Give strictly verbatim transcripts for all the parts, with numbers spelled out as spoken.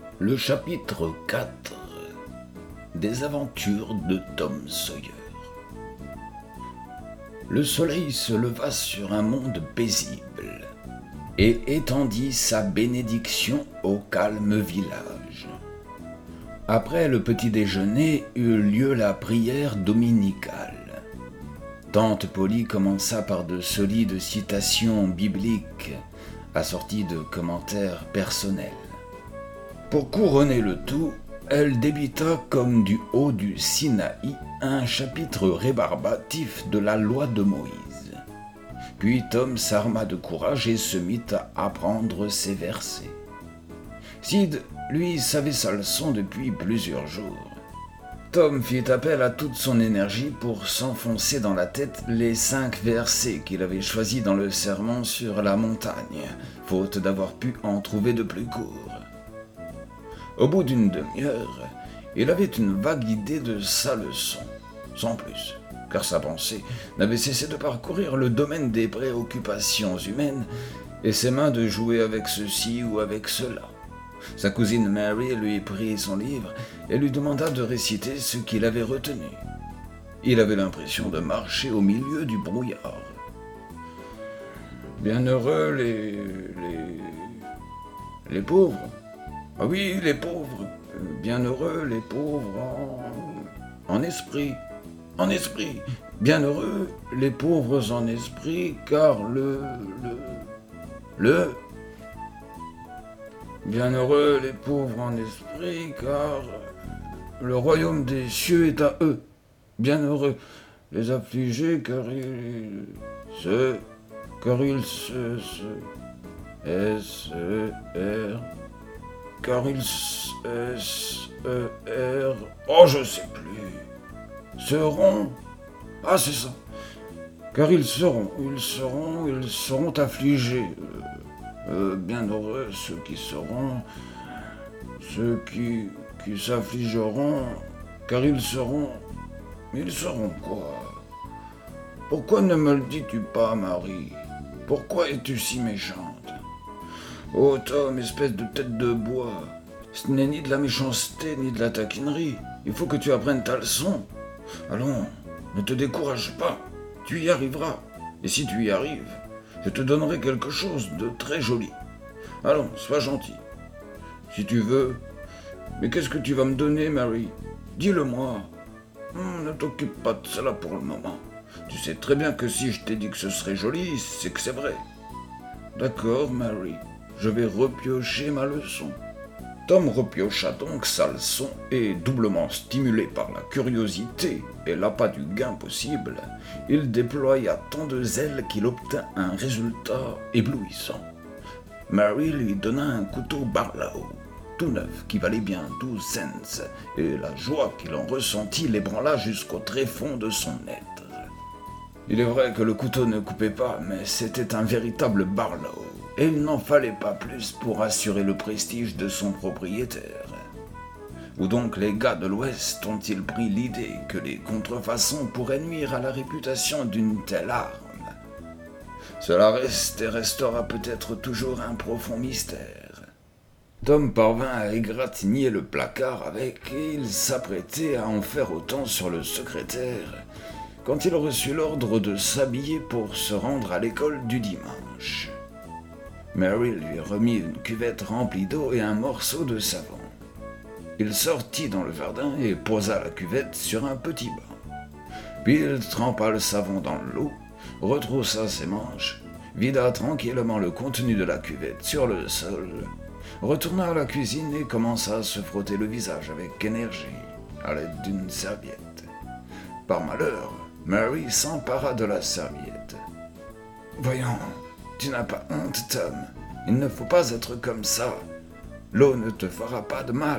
Le chapitre quatre des aventures de Tom Sawyer. Le soleil se leva sur un monde paisible et étendit sa bénédiction au calme village. Après le petit déjeuner eut lieu la prière dominicale. Tante Polly commença par de solides citations bibliques assorties de commentaires personnels. Pour couronner le tout, elle débita comme du haut du Sinaï un chapitre rébarbatif de la loi de Moïse. Puis Tom s'arma de courage et se mit à apprendre ses versets. Sid, lui, savait sa leçon depuis plusieurs jours. Tom fit appel à toute son énergie pour s'enfoncer dans la tête les cinq versets qu'il avait choisis dans le sermon sur la montagne, faute d'avoir pu en trouver de plus courts. Au bout d'une demi-heure, il avait une vague idée de sa leçon, sans plus, car sa pensée n'avait cessé de parcourir le domaine des préoccupations humaines et ses mains de jouer avec ceci ou avec cela. Sa cousine Mary lui prit son livre et lui demanda de réciter ce qu'il avait retenu. Il avait l'impression de marcher au milieu du brouillard. Bienheureux les... les... les pauvres. Ah oui, les pauvres. Bienheureux les pauvres en... en esprit. En esprit. Bienheureux les pauvres en esprit, car le... le... le... Bienheureux les pauvres en esprit, car le royaume des cieux est à eux. Bienheureux les affligés, car ils se... car ils se... se S E R... car ils S E R... Oh, je sais plus. Seront... Ah, c'est ça. Car ils seront, ils seront, ils seront affligés. Euh, bienheureux ceux qui seront, ceux qui, qui s'affligeront, car ils seront, ils seront quoi? Pourquoi ne me le dis-tu pas, Marie? Pourquoi es-tu si méchante? Oh Tom, espèce de tête de bois, ce n'est ni de la méchanceté ni de la taquinerie, il faut que tu apprennes ta leçon. Allons, ne te décourage pas, tu y arriveras, et si tu y arrives, je te donnerai quelque chose de très joli. Allons, sois gentil. Si tu veux. Mais qu'est-ce que tu vas me donner, Mary? Dis-le-moi. Hum, ne t'occupe pas de cela pour le moment. Tu sais très bien que si je t'ai dit que ce serait joli, c'est que c'est vrai. D'accord, Mary. Je vais repiocher ma leçon. Tom repiocha donc sa leçon et, doublement stimulé par la curiosité et l'appât du gain possible, il déploya tant de zèle qu'il obtint un résultat éblouissant. Mary lui donna un couteau Barlow, tout neuf, qui valait bien douze cents, et la joie qu'il en ressentit l'ébranla jusqu'au tréfonds de son être. Il est vrai que le couteau ne coupait pas, mais c'était un véritable Barlow. Et il n'en fallait pas plus pour assurer le prestige de son propriétaire. Où donc les gars de l'Ouest ont-ils pris l'idée que les contrefaçons pourraient nuire à la réputation d'une telle arme? Cela reste et restera peut-être toujours un profond mystère. Tom parvint à égratigner le placard avec et il s'apprêtait à en faire autant sur le secrétaire quand il reçut l'ordre de s'habiller pour se rendre à l'école du dimanche. Mary lui remit une cuvette remplie d'eau et un morceau de savon. Il sortit dans le jardin et posa la cuvette sur un petit banc. Puis il trempa le savon dans l'eau, retroussa ses manches, vida tranquillement le contenu de la cuvette sur le sol, retourna à la cuisine et commença à se frotter le visage avec énergie, à l'aide d'une serviette. Par malheur, Mary s'empara de la serviette. « Voyons, tu n'as pas honte, Tom. Il ne faut pas être comme ça. L'eau ne te fera pas de mal. »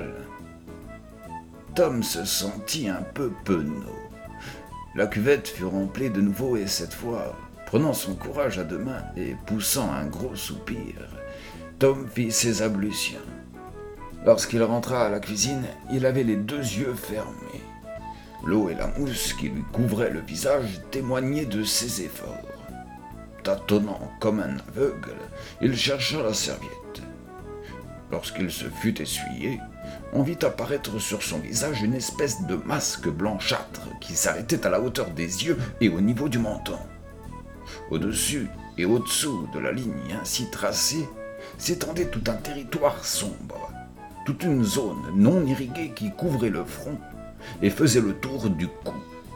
Tom se sentit un peu penaud. La cuvette fut remplie de nouveau et cette fois, prenant son courage à deux mains et poussant un gros soupir, Tom fit ses ablutions. Lorsqu'il rentra à la cuisine, il avait les deux yeux fermés. L'eau et la mousse qui lui couvraient le visage témoignaient de ses efforts. Tâtonnant comme un aveugle, il chercha la serviette. Lorsqu'il se fut essuyé, on vit apparaître sur son visage une espèce de masque blanchâtre qui s'arrêtait à la hauteur des yeux et au niveau du menton. Au-dessus et au-dessous de la ligne ainsi tracée, s'étendait tout un territoire sombre, toute une zone non irriguée qui couvrait le front et faisait le tour du cou.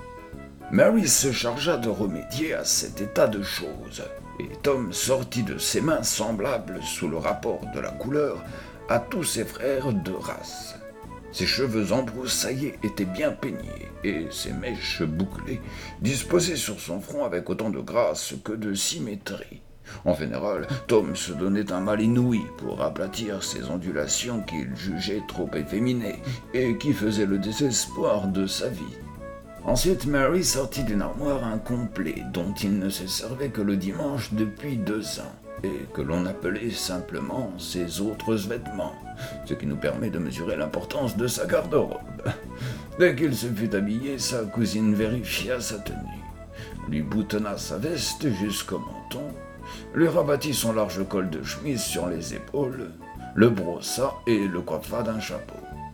Mary se chargea de remédier à cet état de choses, et Tom sortit de ses mains semblables sous le rapport de la couleur à tous ses frères de race. Ses cheveux embroussaillés étaient bien peignés, et ses mèches bouclées disposées sur son front avec autant de grâce que de symétrie. En général, Tom se donnait un mal inouï pour aplatir ces ondulations qu'il jugeait trop efféminées et qui faisaient le désespoir de sa vie. Ensuite, Mary sortit d'une armoire un complet dont il ne se servait que le dimanche depuis deux ans, et que l'on appelait simplement ses autres vêtements, ce qui nous permet de mesurer l'importance de sa garde-robe. Dès qu'il se fut habillé, sa cousine vérifia sa tenue, lui boutonna sa veste jusqu'au menton, lui rabattit son large col de chemise sur les épaules, le brossa et le coiffa d'un chapeau.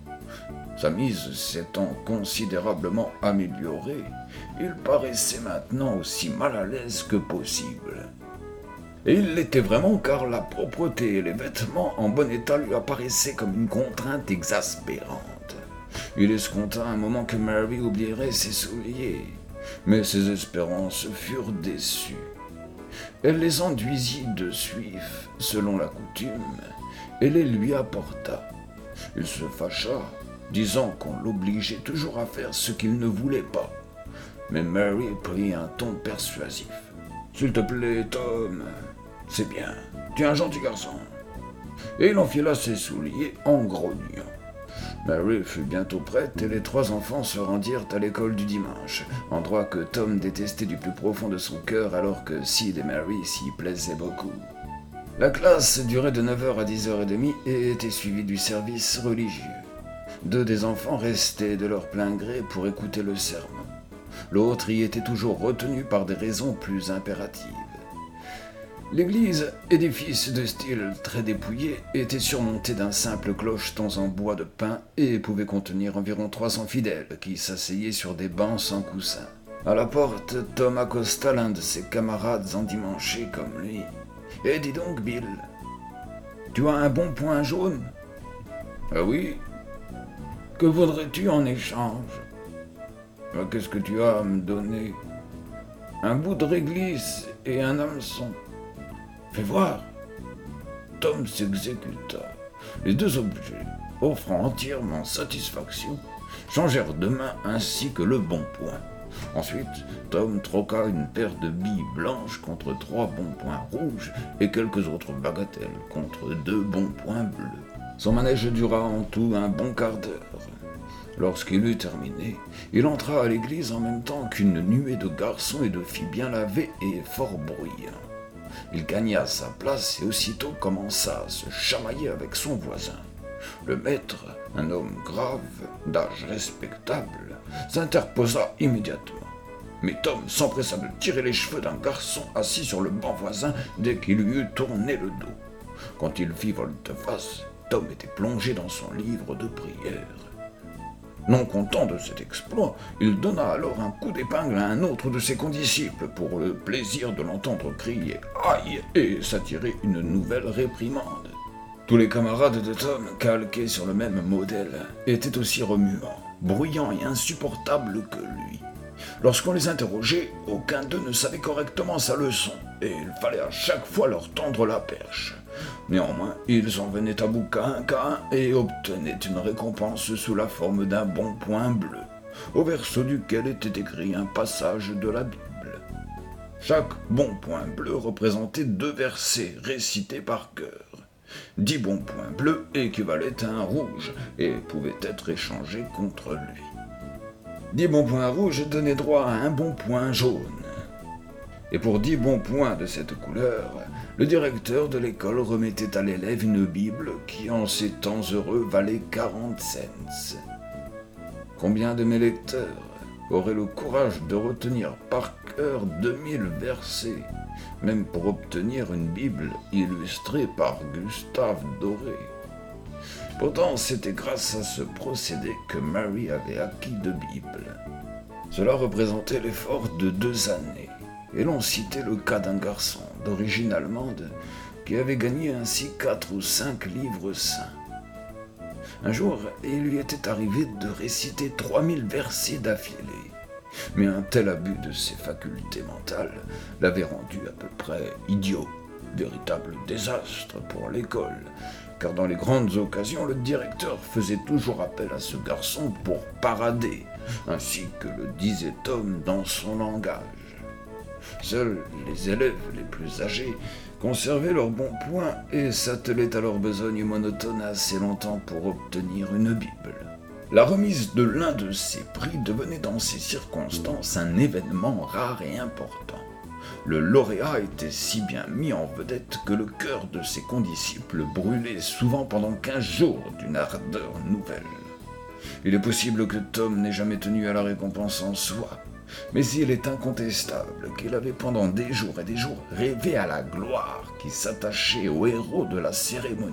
Sa mise s'étant considérablement améliorée, il paraissait maintenant aussi mal à l'aise que possible. Et il l'était vraiment car la propreté et les vêtements en bon état lui apparaissaient comme une contrainte exaspérante. Il escompta un moment que Mary oublierait ses souliers, mais ses espérances furent déçues. Elle les enduisit de suif, selon la coutume, et les lui apporta. Il se fâcha, disant qu'on l'obligeait toujours à faire ce qu'il ne voulait pas. Mais Mary prit un ton persuasif. « S'il te plaît, Tom, c'est bien, tu es un gentil garçon. » Et il enfila ses souliers en grognant. Mary fut bientôt prête et les trois enfants se rendirent à l'école du dimanche, endroit que Tom détestait du plus profond de son cœur alors que Sid et Mary s'y plaisaient beaucoup. La classe durait de neuf heures à dix heures trente et était suivie du service religieux. Deux des enfants restaient de leur plein gré pour écouter le sermon. L'autre y était toujours retenu par des raisons plus impératives. L'église, édifice de style très dépouillé, était surmontée d'un simple clocheton en bois de pin et pouvait contenir environ trois cents fidèles qui s'asseyaient sur des bancs sans coussin. À la porte, Tom accosta l'un de ses camarades endimanchés comme lui. « Eh, dis donc, Bill, tu as un bon point jaune ?»« Ah oui. Que voudrais-tu en échange ? » ?»« Qu'est-ce que tu as à me donner ? » ?»« Un bout de réglisse et un hameçon. » « Fais voir !» Tom s'exécuta. Les deux objets, offrant entièrement satisfaction, changèrent de main ainsi que le bon point. Ensuite, Tom troqua une paire de billes blanches contre trois bons points rouges et quelques autres bagatelles contre deux bons points bleus. Son manège dura en tout un bon quart d'heure. Lorsqu'il eut terminé, il entra à l'église en même temps qu'une nuée de garçons et de filles bien lavés et fort bruyants. Il gagna sa place et aussitôt commença à se chamailler avec son voisin. Le maître, un homme grave, d'âge respectable, s'interposa immédiatement. Mais Tom s'empressa de tirer les cheveux d'un garçon assis sur le banc voisin dès qu'il lui eut tourné le dos. Quand il fit volte-face, Tom était plongé dans son livre de prière. Non content de cet exploit, il donna alors un coup d'épingle à un autre de ses condisciples pour le plaisir de l'entendre crier « Aïe !» et s'attirer une nouvelle réprimande. Tous les camarades de Tom, calqués sur le même modèle, étaient aussi remuants, bruyants et insupportables que lui. Lorsqu'on les interrogeait, aucun d'eux ne savait correctement sa leçon, et il fallait à chaque fois leur tendre la perche. Néanmoins, ils en venaient à bout qu'à un qu'à un et obtenaient une récompense sous la forme d'un bon point bleu, au verso duquel était écrit un passage de la Bible. Chaque bon point bleu représentait deux versets récités par cœur. Dix bons points bleus équivalaient à un rouge et pouvaient être échangés contre lui. Dix bons points rouges donnaient droit à un bon point jaune. Et pour dix bons points de cette couleur, le directeur de l'école remettait à l'élève une Bible qui, en ces temps heureux, valait quarante cents. Combien de mes lecteurs auraient le courage de retenir par cœur deux mille versets, même pour obtenir une Bible illustrée par Gustave Doré ? Pourtant, c'était grâce à ce procédé que Mary avait acquis deux Bibles. Cela représentait l'effort de deux années, et l'on citait le cas d'un garçon d'origine allemande qui avait gagné ainsi quatre ou cinq livres saints. Un jour, il lui était arrivé de réciter trois mille versets d'affilée, mais un tel abus de ses facultés mentales l'avait rendu à peu près idiot, véritable désastre pour l'école, car dans les grandes occasions, le directeur faisait toujours appel à ce garçon pour parader, ainsi que le disait Tom dans son langage. Seuls les élèves les plus âgés conservaient leurs bons points et s'attelaient à leur besogne monotone assez longtemps pour obtenir une Bible. La remise de l'un de ces prix devenait dans ces circonstances un événement rare et important. Le lauréat était si bien mis en vedette que le cœur de ses condisciples brûlait souvent pendant quinze jours d'une ardeur nouvelle. Il est possible que Tom n'ait jamais tenu à la récompense en soi, mais il est incontestable qu'il avait pendant des jours et des jours rêvé à la gloire qui s'attachait au héros de la cérémonie.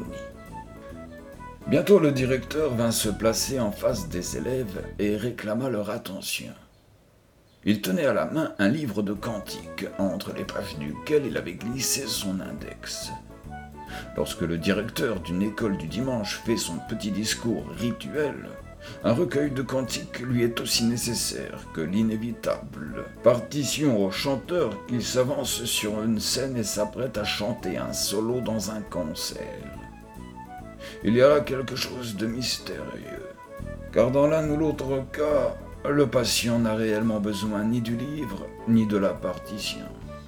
Bientôt le directeur vint se placer en face des élèves et réclama leur attention. Il tenait à la main un livre de cantiques, entre les pages duquel il avait glissé son index. Lorsque le directeur d'une école du dimanche fait son petit discours rituel, un recueil de cantiques lui est aussi nécessaire que l'inévitable partition au chanteur qui s'avance sur une scène et s'apprête à chanter un solo dans un concert. Il y a là quelque chose de mystérieux, car dans l'un ou l'autre cas, le patient n'a réellement besoin ni du livre, ni de la partition.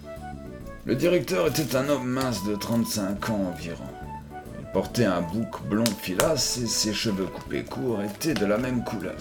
Le directeur était un homme mince de trente-cinq ans environ. Il portait un bouc blond filasse et ses cheveux coupés courts étaient de la même couleur.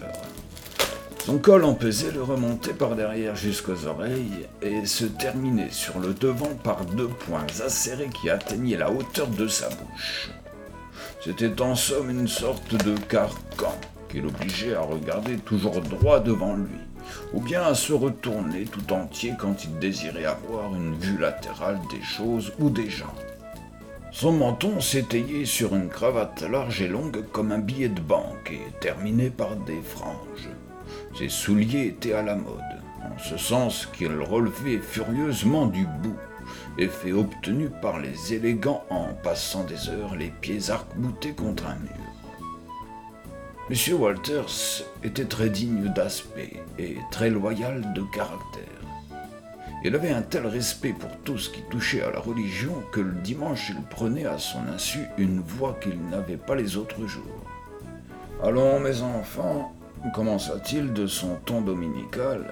Son col empesé le remontait par derrière jusqu'aux oreilles et se terminait sur le devant par deux poings acérés qui atteignaient la hauteur de sa bouche. C'était en somme une sorte de carcan qui l'obligeait à regarder toujours droit devant lui, ou bien à se retourner tout entier quand il désirait avoir une vue latérale des choses ou des gens. Son menton s'étayait sur une cravate large et longue comme un billet de banque et terminée par des franges. Ses souliers étaient à la mode, en ce sens qu'ils relevaient furieusement du bout, effet obtenu par les élégants en passant des heures les pieds arc-boutés contre un mur. Monsieur Walters était très digne d'aspect et très loyal de caractère. Il avait un tel respect pour tout ce qui touchait à la religion que le dimanche il prenait à son insu une voix qu'il n'avait pas les autres jours. « Allons, mes enfants, commença-t-il de son ton dominical,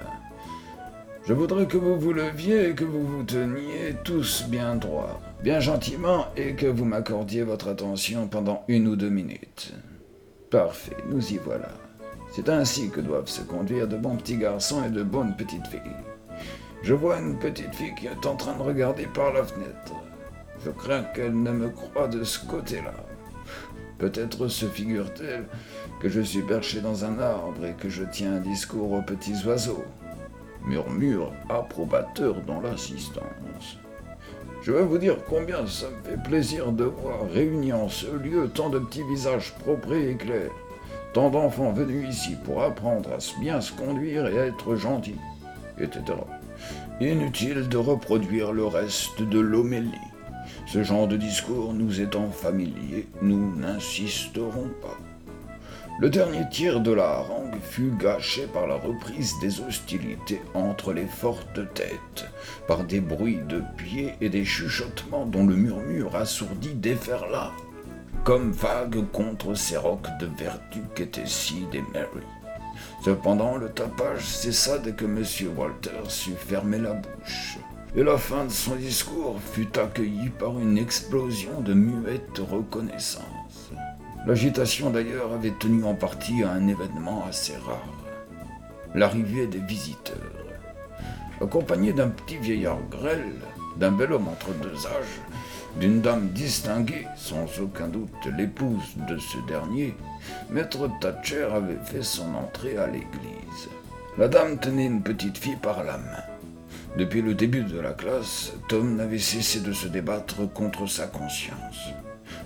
je voudrais que vous vous leviez et que vous vous teniez tous bien droits, bien gentiment, et que vous m'accordiez votre attention pendant une ou deux minutes. Parfait, nous y voilà. C'est ainsi que doivent se conduire de bons petits garçons et de bonnes petites filles. Je vois une petite fille qui est en train de regarder par la fenêtre. Je crains qu'elle ne me croie de ce côté-là. Peut-être se figure-t-elle que je suis perché dans un arbre et que je tiens un discours aux petits oiseaux. Murmure approbateur dans l'assistance. Je vais vous dire combien ça me fait plaisir de voir réunis en ce lieu tant de petits visages propres et clairs, tant d'enfants venus ici pour apprendre à bien se conduire et à être gentils, et cetera. Inutile de reproduire le reste de l'homélie. Ce genre de discours nous étant familier, nous n'insisterons pas. Le dernier tiers de la harangue fut gâché par la reprise des hostilités entre les fortes têtes, par des bruits de pieds et des chuchotements dont le murmure assourdi déferla, comme vague contre ces rocs de vertu qu'étaient Sid et Mary. Cependant, le tapage cessa dès que M. Walters eut fermé la bouche, et la fin de son discours fut accueillie par une explosion de muette reconnaissance. L'agitation d'ailleurs avait tenu en partie à un événement assez rare, l'arrivée des visiteurs. Accompagné d'un petit vieillard grêle, d'un bel homme entre deux âges, d'une dame distinguée, sans aucun doute l'épouse de ce dernier, maître Thatcher avait fait son entrée à l'église. La dame tenait une petite fille par la main. Depuis le début de la classe, Tom n'avait cessé de se débattre contre sa conscience.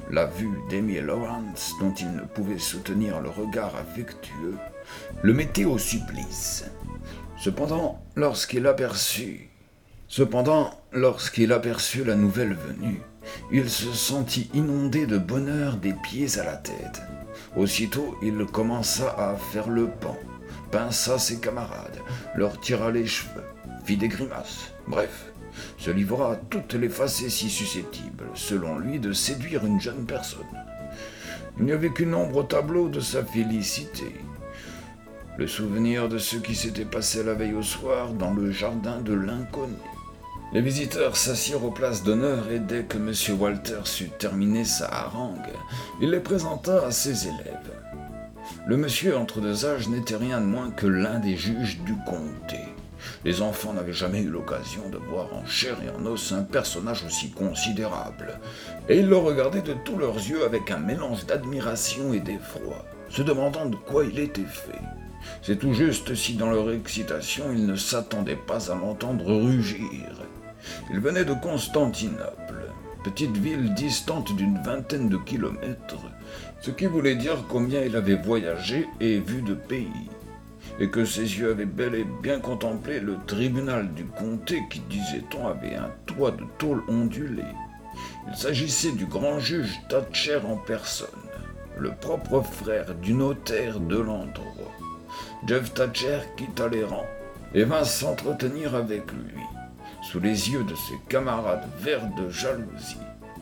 La vue d'Amy Lawrence, dont il ne pouvait soutenir le regard affectueux, le mettait au supplice. Cependant, lorsqu'il aperçut, cependant, lorsqu'il aperçut la nouvelle venue, il se sentit inondé de bonheur des pieds à la tête. Aussitôt, il commença à faire le pan, pinça ses camarades, leur tira les cheveux, fit des grimaces, bref, se livra à toutes les facéties susceptibles, selon lui, de séduire une jeune personne. Il n'y avait qu'une ombre au tableau de sa félicité. Le souvenir de ce qui s'était passé la veille au soir dans le jardin de l'inconnu. Les visiteurs s'assirent aux places d'honneur et dès que M. Walters eut terminé sa harangue, il les présenta à ses élèves. Le monsieur entre deux âges n'était rien de moins que l'un des juges du comté. Les enfants n'avaient jamais eu l'occasion de voir en chair et en os un personnage aussi considérable, et ils le regardaient de tous leurs yeux avec un mélange d'admiration et d'effroi, se demandant de quoi il était fait. C'est tout juste si dans leur excitation ils ne s'attendaient pas à l'entendre rugir. Il venait de Constantinople, petite ville distante d'une vingtaine de kilomètres, ce qui voulait dire combien il avait voyagé et vu de pays, et que ses yeux avaient bel et bien contemplé le tribunal du comté qui, disait-on, avait un toit de tôle ondulée. Il s'agissait du grand juge Thatcher en personne, le propre frère du notaire de l'endroit. Jeff Thatcher quitta les rangs et vint s'entretenir avec lui, sous les yeux de ses camarades verts de jalousie.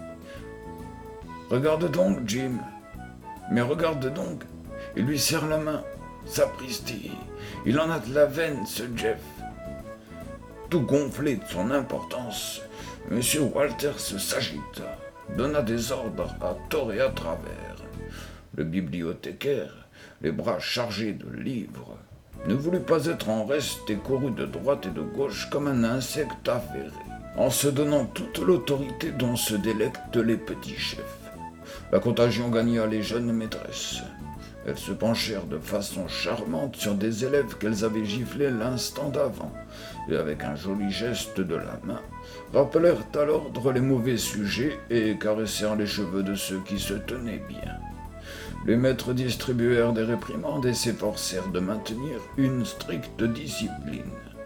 « Regarde donc, Jim, mais regarde donc, il lui serre la main. Sapristi, il en a de la veine, ce Jeff. » Tout gonflé de son importance, M. Walters s'agita, donna des ordres à tort et à travers. Le bibliothécaire, les bras chargés de livres, ne voulut pas être en reste et courut de droite et de gauche comme un insecte affairé, en se donnant toute l'autorité dont se délectent les petits chefs. La contagion gagna les jeunes maîtresses. Elles se penchèrent de façon charmante sur des élèves qu'elles avaient giflés l'instant d'avant, et avec un joli geste de la main, rappelèrent à l'ordre les mauvais sujets et caressèrent les cheveux de ceux qui se tenaient bien. Les maîtres distribuèrent des réprimandes et s'efforcèrent de maintenir une stricte discipline.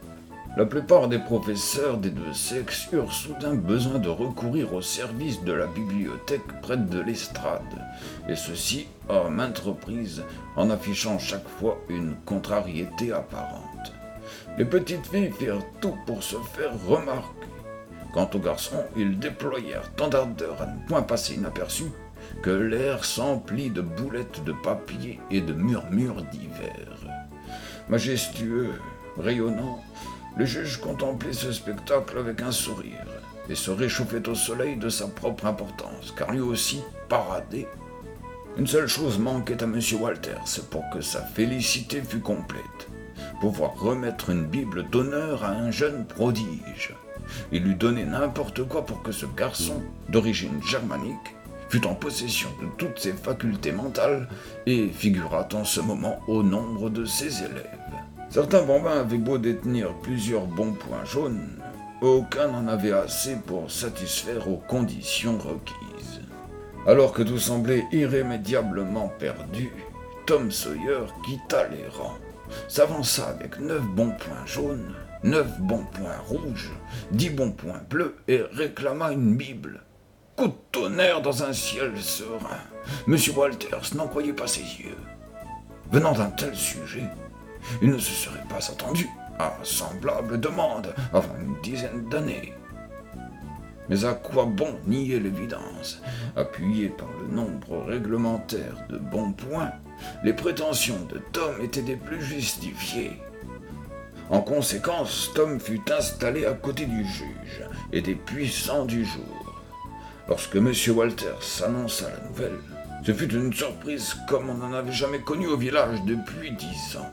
La plupart des professeurs des deux sexes eurent soudain besoin de recourir au service de la bibliothèque près de l'estrade, et ceci à maintes reprises, en affichant chaque fois une contrariété apparente. Les petites filles firent tout pour se faire remarquer. Quant aux garçons, ils déployèrent tant d'ardeur à ne point passer inaperçus que l'air s'emplit de boulettes de papier et de murmures divers. Majestueux, rayonnant, le juge contemplait ce spectacle avec un sourire et se réchauffait au soleil de sa propre importance, car lui aussi paradait. Une seule chose manquait à M. Walters pour que sa félicité fût complète: pouvoir remettre une Bible d'honneur à un jeune prodige. Il lui donnait n'importe quoi pour que ce garçon, d'origine germanique, fût en possession de toutes ses facultés mentales et figurât en ce moment au nombre de ses élèves. Certains bambins avaient beau détenir plusieurs bons points jaunes, aucun n'en avait assez pour satisfaire aux conditions requises. Alors que tout semblait irrémédiablement perdu, Tom Sawyer quitta les rangs, s'avança avec neuf bons points jaunes, neuf bons points rouges, dix bons points bleus et réclama une Bible. Coup de tonnerre dans un ciel serein. M. Walters n'en croyait pas ses yeux. Venant d'un tel sujet, il ne se serait pas attendu à semblable demande avant une dizaine d'années. Mais à quoi bon nier l'évidence? Appuyé par le nombre réglementaire de bons points, les prétentions de Tom étaient des plus justifiées. En conséquence, Tom fut installé à côté du juge et des puissants du jour. Lorsque M. Walters annonça la nouvelle, ce fut une surprise comme on n'en avait jamais connu au village depuis dix ans.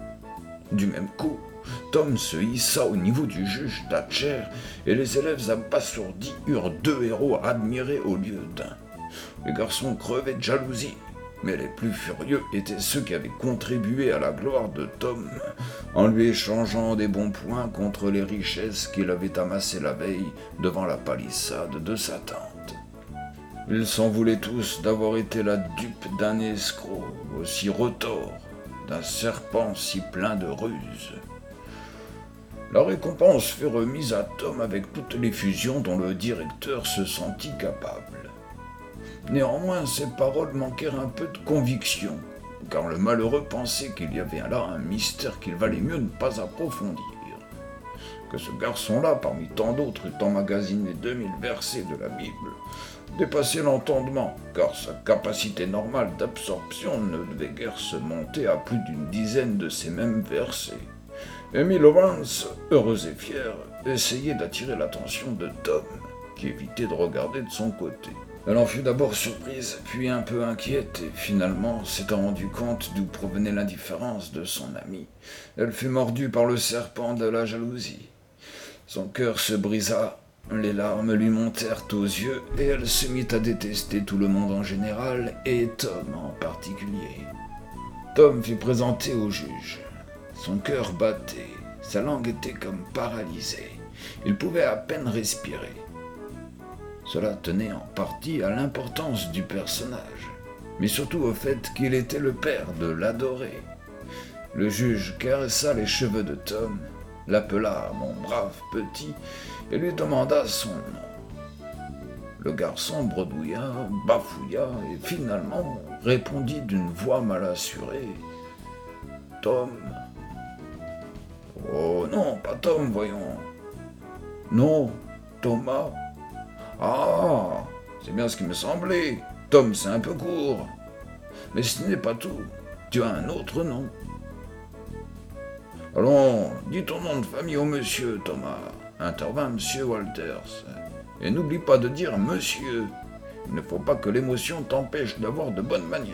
Du même coup, Tom se hissa au niveau du juge Thatcher et les élèves abasourdis eurent deux héros à admirer au lieu d'un. Les garçons crevaient de jalousie, mais les plus furieux étaient ceux qui avaient contribué à la gloire de Tom en lui échangeant des bons points contre les richesses qu'il avait amassées la veille devant la palissade de sa tante. Ils s'en voulaient tous d'avoir été la dupe d'un escroc aussi retors, d'un serpent si plein de ruses. La récompense fut remise à Tom avec toutes les fusions dont le directeur se sentit capable. Néanmoins, ses paroles manquèrent un peu de conviction, car le malheureux pensait qu'il y avait là un mystère qu'il valait mieux ne pas approfondir. Que ce garçon-là, parmi tant d'autres, eût emmagasiné deux mille versets de la Bible, dépassait l'entendement, car sa capacité normale d'absorption ne devait guère se monter à plus d'une dizaine de ces mêmes versets. Amy Lawrence, heureuse et fière, essayait d'attirer l'attention de Tom, qui évitait de regarder de son côté. Elle en fut d'abord surprise, puis un peu inquiète, et finalement, s'étant rendue compte d'où provenait l'indifférence de son ami, elle fut mordue par le serpent de la jalousie. Son cœur se brisa, les larmes lui montèrent aux yeux, et elle se mit à détester tout le monde en général, et Tom en particulier. Tom fut présenté au juge. Son cœur battait, sa langue était comme paralysée, il pouvait à peine respirer. Cela tenait en partie à l'importance du personnage, mais surtout au fait qu'il était le père de l'adoré. Le juge caressa les cheveux de Tom, l'appela « mon brave petit » et lui demanda son nom. Le garçon bredouilla, bafouilla et finalement répondit d'une voix mal assurée « Tom ». « Oh non, pas Tom, voyons. »« Non, Thomas. »« Ah, c'est bien ce qui me semblait. Tom, c'est un peu court. Mais ce n'est pas tout. Tu as un autre nom. »« Allons, dis ton nom de famille au monsieur, Thomas, » intervint monsieur Walters. « Et n'oublie pas de dire monsieur. Il ne faut pas que l'émotion t'empêche d'avoir de bonnes manières. »«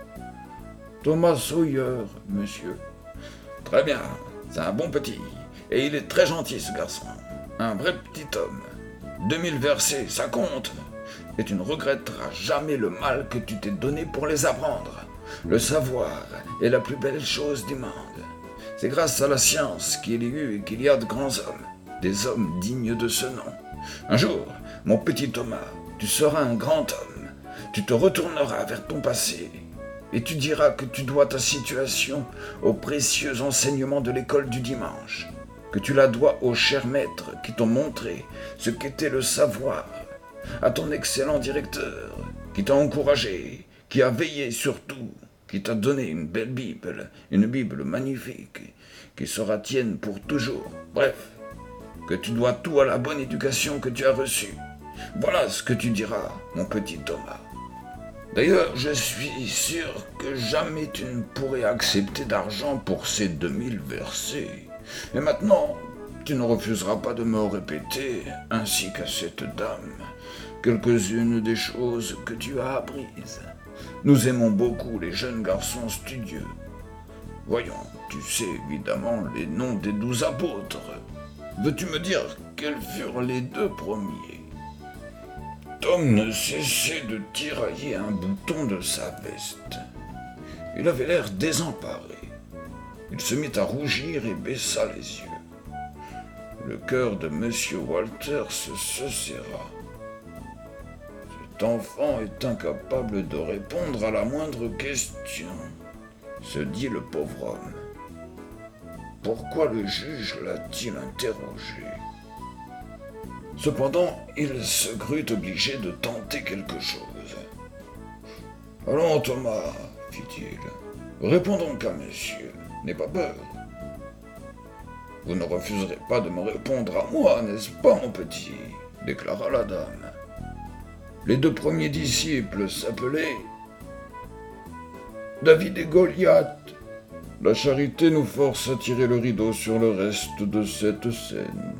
Thomas Sawyer, monsieur. »« Très bien. C'est un bon petit, et il est très gentil ce garçon, un vrai petit homme. Deux mille versets, ça compte, et tu ne regretteras jamais le mal que tu t'es donné pour les apprendre. Le savoir est la plus belle chose du monde. C'est grâce à la science qu'il y a eu et qu'il y a de grands hommes, des hommes dignes de ce nom. Un jour, mon petit Thomas, tu seras un grand homme, tu te retourneras vers ton passé, et tu diras que tu dois ta situation aux précieux enseignements de l'école du dimanche, que tu la dois aux chers maîtres qui t'ont montré ce qu'était le savoir, à ton excellent directeur qui t'a encouragé, qui a veillé sur tout, qui t'a donné une belle Bible, une Bible magnifique, qui sera tienne pour toujours. Bref, que tu dois tout à la bonne éducation que tu as reçue. Voilà ce que tu diras, mon petit Thomas. D'ailleurs, je suis sûr que jamais tu ne pourrais accepter d'argent pour ces deux mille versets. Et maintenant, tu ne refuseras pas de me répéter, ainsi qu'à cette dame, quelques-unes des choses que tu as apprises. Nous aimons beaucoup les jeunes garçons studieux. Voyons, tu sais évidemment les noms des douze apôtres. Veux-tu me dire quels furent les deux premiers ? Tom ne cessait de tirailler un bouton de sa veste. Il avait l'air désemparé. Il se mit à rougir et baissa les yeux. Le cœur de monsieur Walters se serra. Cet enfant est incapable de répondre à la moindre question, se dit le pauvre homme. Pourquoi le juge l'a-t-il interrogé ? Cependant, il se crut obligé de tenter quelque chose. « Allons, Thomas, fit-il, réponds donc à monsieur, n'aie pas peur. Vous ne refuserez pas de me répondre à moi, n'est-ce pas, mon petit ?» déclara la dame. Les deux premiers disciples s'appelaient David et Goliath. La charité nous force à tirer le rideau sur le reste de cette scène.